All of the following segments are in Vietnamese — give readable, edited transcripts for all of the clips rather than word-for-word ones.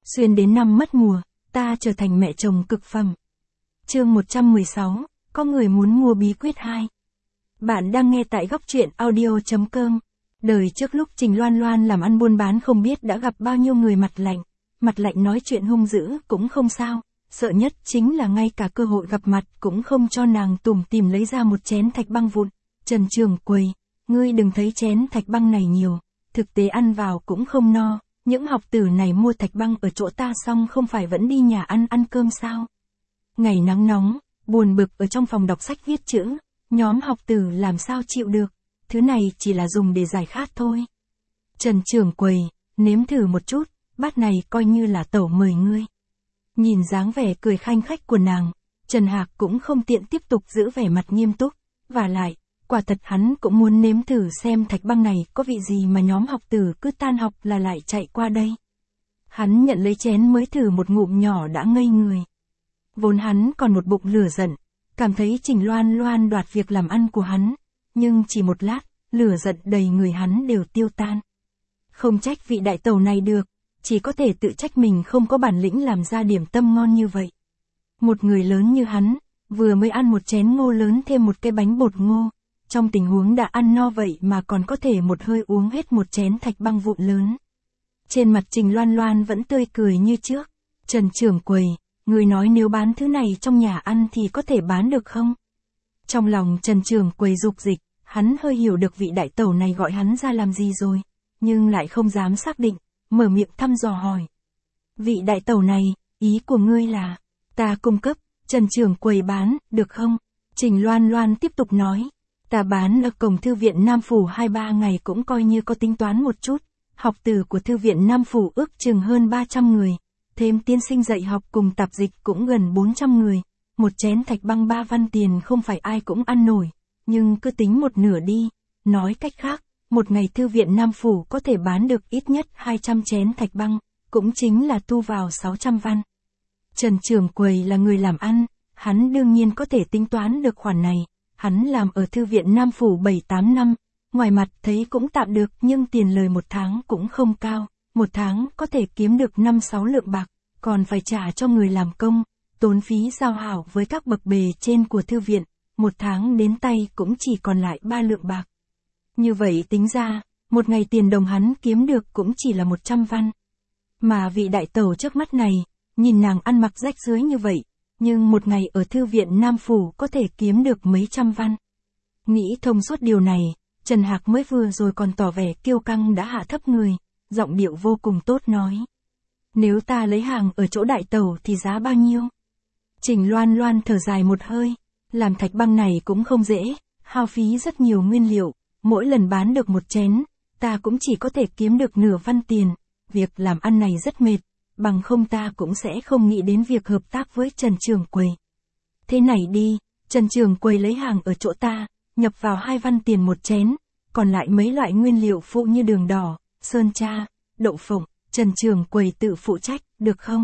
Xuyên đến năm mất mùa, ta trở thành mẹ chồng cực phẩm. Chương 116, có người muốn mua bí quyết 2. Bạn đang nghe tại góc truyện audio.com. Đời trước lúc Trình Loan Loan làm ăn buôn bán không biết đã gặp bao nhiêu người mặt lạnh nói chuyện hung dữ cũng không sao, sợ nhất chính là ngay cả cơ hội gặp mặt cũng không cho nàng tủm tỉm lấy ra một chén thạch băng vụn. Trần trưởng quầy, ngươi đừng thấy chén thạch băng này nhiều, thực tế ăn vào cũng không no, những học tử này mua thạch băng ở chỗ ta xong không phải vẫn đi nhà ăn cơm sao? Ngày nắng nóng, buồn bực ở trong phòng đọc sách viết chữ, nhóm học tử làm sao chịu được, thứ này chỉ là dùng để giải khát thôi. Trần trưởng quầy, nếm thử một chút, bát này coi như là tẩu mời ngươi. Nhìn dáng vẻ cười khanh khách của nàng, Trần Hạc cũng không tiện tiếp tục giữ vẻ mặt nghiêm túc, và lại, quả thật hắn cũng muốn nếm thử xem thạch băng này có vị gì mà nhóm học tử cứ tan học là lại chạy qua đây. Hắn nhận lấy chén mới thử một ngụm nhỏ đã ngây người. Vốn hắn còn một bụng lửa giận, cảm thấy Trình Loan Loan đoạt việc làm ăn của hắn, nhưng chỉ một lát, lửa giận đầy người hắn đều tiêu tan. Không trách vị đại tẩu này được, chỉ có thể tự trách mình không có bản lĩnh làm ra điểm tâm ngon như vậy. Một người lớn như hắn, vừa mới ăn một chén ngô lớn thêm một cái bánh bột ngô, trong tình huống đã ăn no vậy mà còn có thể một hơi uống hết một chén thạch băng vụn lớn. Trên mặt Trình Loan Loan vẫn tươi cười như trước. Trần trưởng quầy, người nói nếu bán thứ này trong nhà ăn thì có thể bán được không? Trong lòng Trần trưởng quầy dục dịch, hắn hơi hiểu được vị đại tẩu này gọi hắn ra làm gì rồi, nhưng lại không dám xác định, mở miệng thăm dò hỏi. Vị đại tẩu này, ý của ngươi là, ta cung cấp, Trần trưởng quầy bán, được không? Trình Loan Loan tiếp tục nói, ta bán ở cổng thư viện Nam Phủ 2-3 ngày cũng coi như có tính toán một chút, học tử của thư viện Nam Phủ ước chừng hơn 300 người, thêm tiên sinh dạy học cùng tạp dịch cũng gần 400 người, một chén thạch băng 3 văn tiền không phải ai cũng ăn nổi, nhưng cứ tính một nửa đi, nói cách khác, một ngày thư viện Nam Phủ có thể bán được ít nhất 200 chén thạch băng, cũng chính là thu vào 600 văn. Trần trưởng quầy là người làm ăn, hắn đương nhiên có thể tính toán được khoản này, hắn làm ở thư viện Nam Phủ 7-8 năm, ngoài mặt thấy cũng tạm được nhưng tiền lời một tháng cũng không cao, một tháng có thể kiếm được 5-6 lượng bạc, còn phải trả cho người làm công, tốn phí giao hảo với các bậc bề trên của thư viện, một tháng đến tay cũng chỉ còn lại 3 lượng bạc. Như vậy tính ra, một ngày tiền đồng hắn kiếm được cũng chỉ là 100 văn. Mà vị đại tẩu trước mắt này, nhìn nàng ăn mặc rách rưới như vậy, nhưng một ngày ở thư viện Nam Phủ có thể kiếm được mấy trăm văn. Nghĩ thông suốt điều này, Trần Hạc mới vừa rồi còn tỏ vẻ kiêu căng đã hạ thấp người, giọng điệu vô cùng tốt nói. Nếu ta lấy hàng ở chỗ đại tẩu thì giá bao nhiêu? Trình Loan Loan thở dài một hơi, làm thạch băng này cũng không dễ, hao phí rất nhiều nguyên liệu, mỗi lần bán được một chén, ta cũng chỉ có thể kiếm được nửa văn tiền, việc làm ăn này rất mệt, bằng không ta cũng sẽ không nghĩ đến việc hợp tác với Trần trưởng quầy. Thế này đi, Trần trưởng quầy lấy hàng ở chỗ ta, nhập vào 2 văn tiền một chén, còn lại mấy loại nguyên liệu phụ như đường đỏ, sơn tra, đậu phộng, Trần trưởng quầy tự phụ trách, được không?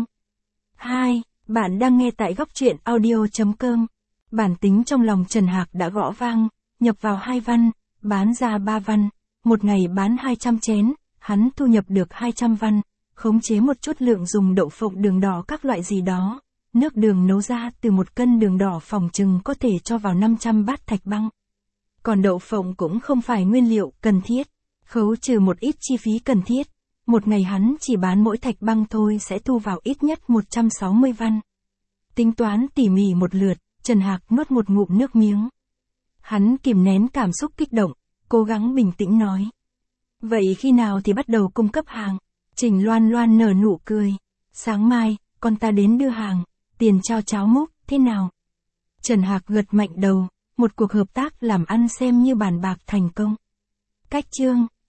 2. Bạn đang nghe tại góc truyện audio.com. Bản tính trong lòng Trần Hạc đã gõ vang, nhập vào 2 văn, bán ra 3 văn, một ngày bán 200 chén, hắn thu nhập được 200 văn, khống chế một chút lượng dùng đậu phộng đường đỏ các loại gì đó, nước đường nấu ra từ 1 cân đường đỏ phòng chừng có thể cho vào 500 bát thạch băng. Còn đậu phộng cũng không phải nguyên liệu cần thiết, khấu trừ một ít chi phí cần thiết, một ngày hắn chỉ bán mỗi thạch băng thôi sẽ thu vào ít nhất 160 văn. Tính toán tỉ mỉ một lượt, Trần Hạc nuốt một ngụm nước miếng. Hắn kìm nén cảm xúc kích động, cố gắng bình tĩnh nói. Vậy khi nào thì bắt đầu cung cấp hàng? Trình Loan Loan nở nụ cười. Sáng mai, con ta đến đưa hàng, tiền trao cháo múc, thế nào? Trần Hạc gật mạnh đầu, một cuộc hợp tác làm ăn xem như bàn bạc thành công. Cách chương